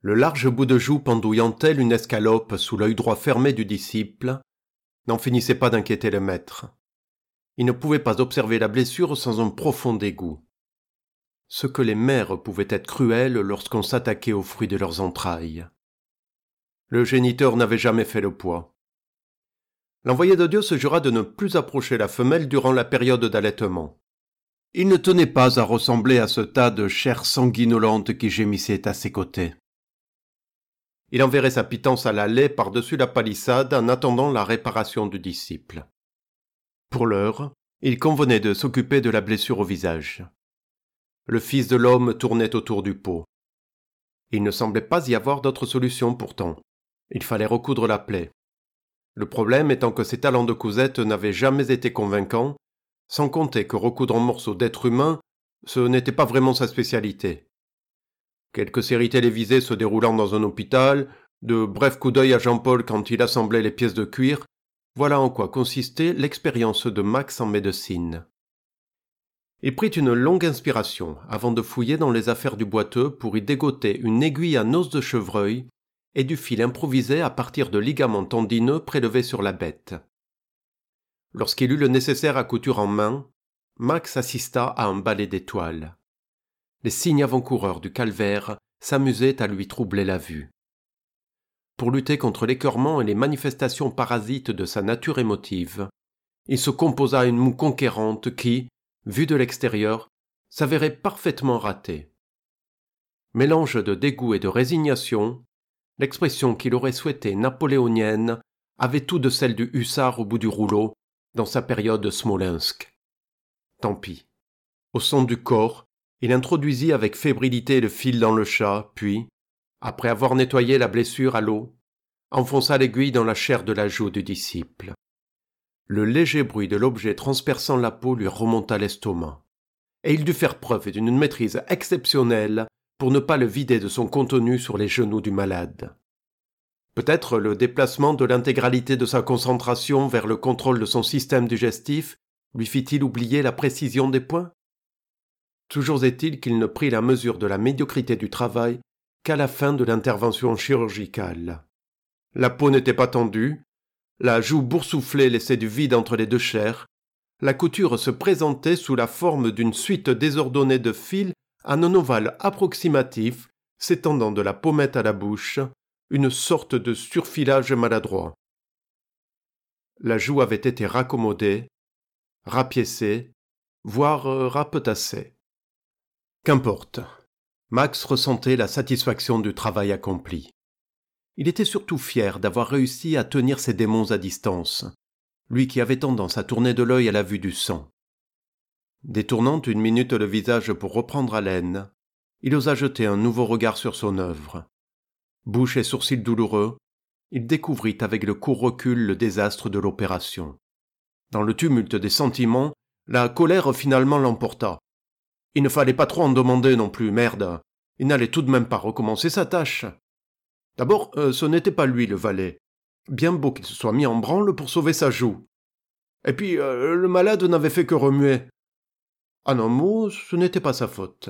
Le large bout de joue pendouillant tel une escalope sous l'œil droit fermé du disciple n'en finissait pas d'inquiéter le maître. Il ne pouvait pas observer la blessure sans un profond dégoût. Ce que les mères pouvaient être cruelles lorsqu'on s'attaquait aux fruits de leurs entrailles. Le géniteur n'avait jamais fait le poids. L'envoyé de Dieu se jura de ne plus approcher la femelle durant la période d'allaitement. Il ne tenait pas à ressembler à ce tas de chair sanguinolente qui gémissait à ses côtés. Il enverrait sa pitance à la laie par-dessus la palissade en attendant la réparation du disciple. Pour l'heure, il convenait de s'occuper de la blessure au visage. Le Fils de l'homme tournait autour du pot. Il ne semblait pas y avoir d'autre solution pourtant. Il fallait recoudre la plaie. Le problème étant que ses talents de cousette n'avaient jamais été convaincants, sans compter que recoudre un morceau d'être humain, ce n'était pas vraiment sa spécialité. Quelques séries télévisées se déroulant dans un hôpital, de brefs coups d'œil à Jean-Paul quand il assemblait les pièces de cuir, voilà en quoi consistait l'expérience de Max en médecine. Il prit une longue inspiration avant de fouiller dans les affaires du boiteux pour y dégoter une aiguille à noce de chevreuil et du fil improvisé à partir de ligaments tendineux prélevés sur la bête. Lorsqu'il eut le nécessaire à couture en main, Max assista à un ballet d'étoiles. Les signes avant-coureurs du calvaire s'amusaient à lui troubler la vue. Pour lutter contre l'écœurement et les manifestations parasites de sa nature émotive, il se composa une moue conquérante qui, vue de l'extérieur, s'avérait parfaitement ratée. Mélange de dégoût et de résignation, l'expression qu'il aurait souhaitée napoléonienne avait tout de celle du hussard au bout du rouleau dans sa période Smolensk. Tant pis. Au son du corps, il introduisit avec fébrilité le fil dans le chat, puis, après avoir nettoyé la blessure à l'eau, enfonça l'aiguille dans la chair de la joue du disciple. Le léger bruit de l'objet transperçant la peau lui remonta l'estomac, et il dut faire preuve d'une maîtrise exceptionnelle pour ne pas le vider de son contenu sur les genoux du malade. Peut-être le déplacement de l'intégralité de sa concentration vers le contrôle de son système digestif lui fit-il oublier la précision des points ? Toujours est-il qu'il ne prit la mesure de la médiocrité du travail qu'à la fin de l'intervention chirurgicale. La peau n'était pas tendue, la joue boursouflée laissait du vide entre les deux chairs, la couture se présentait sous la forme d'une suite désordonnée de fils en un ovale approximatif s'étendant de la pommette à la bouche, une sorte de surfilage maladroit. La joue avait été raccommodée, rapiécée, voire rapetassée. Qu'importe. Max ressentait la satisfaction du travail accompli. Il était surtout fier d'avoir réussi à tenir ses démons à distance, lui qui avait tendance à tourner de l'œil à la vue du sang. Détournant une minute le visage pour reprendre haleine, il osa jeter un nouveau regard sur son œuvre. Bouche et sourcils douloureux, il découvrit avec le court recul le désastre de l'opération. Dans le tumulte des sentiments, la colère finalement l'emporta. Il ne fallait pas trop en demander non plus, merde. Il n'allait tout de même pas recommencer sa tâche. D'abord, ce n'était pas lui le valet. Bien beau qu'il se soit mis en branle pour sauver sa joue. Et puis, le malade n'avait fait que remuer. En un mot, ce n'était pas sa faute.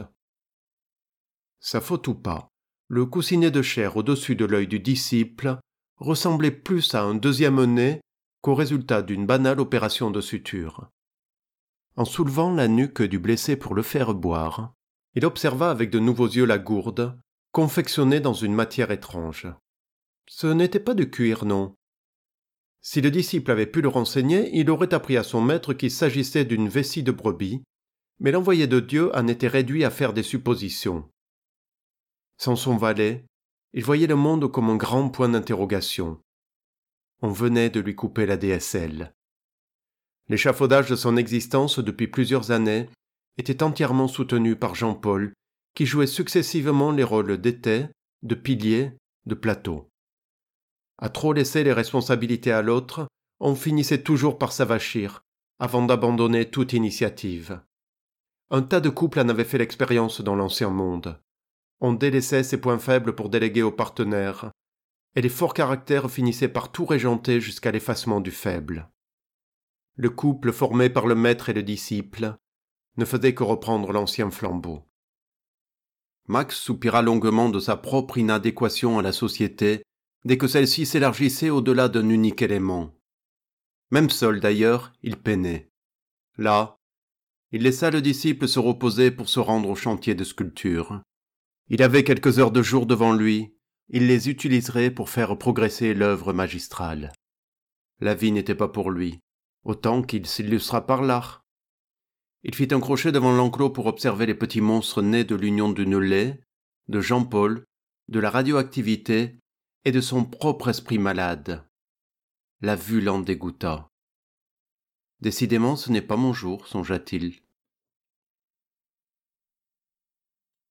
Sa faute ou pas, le coussinet de chair au-dessus de l'œil du disciple ressemblait plus à un deuxième nez qu'au résultat d'une banale opération de suture. En soulevant la nuque du blessé pour le faire boire, il observa avec de nouveaux yeux la gourde, confectionnée dans une matière étrange. Ce n'était pas de cuir, non. Si le disciple avait pu le renseigner, il aurait appris à son maître qu'il s'agissait d'une vessie de brebis, mais l'envoyé de Dieu en était réduit à faire des suppositions. Sans son valet, il voyait le monde comme un grand point d'interrogation. On venait de lui couper la DSL. L'échafaudage de son existence depuis plusieurs années était entièrement soutenu par Jean-Paul, qui jouait successivement les rôles d'étai, de pilier, de plateau. À trop laisser les responsabilités à l'autre, on finissait toujours par s'avachir, avant d'abandonner toute initiative. Un tas de couples en avaient fait l'expérience dans l'ancien monde. On délaissait ses points faibles pour déléguer aux partenaires, et les forts caractères finissaient par tout régenter jusqu'à l'effacement du faible. Le couple formé par le maître et le disciple ne faisait que reprendre l'ancien flambeau. Max soupira longuement de sa propre inadéquation à la société dès que celle-ci s'élargissait au-delà d'un unique élément. Même seul d'ailleurs, il peinait. Là, il laissa le disciple se reposer pour se rendre au chantier de sculpture. Il avait quelques heures de jour devant lui, il les utiliserait pour faire progresser l'œuvre magistrale. La vie n'était pas pour lui, autant qu'il s'illustra par l'art. Il fit un crochet devant l'enclos pour observer les petits monstres nés de l'union du lait, de Jean-Paul, de la radioactivité et de son propre esprit malade. La vue l'en dégoûta. « Décidément, ce n'est pas mon jour, songea-t-il.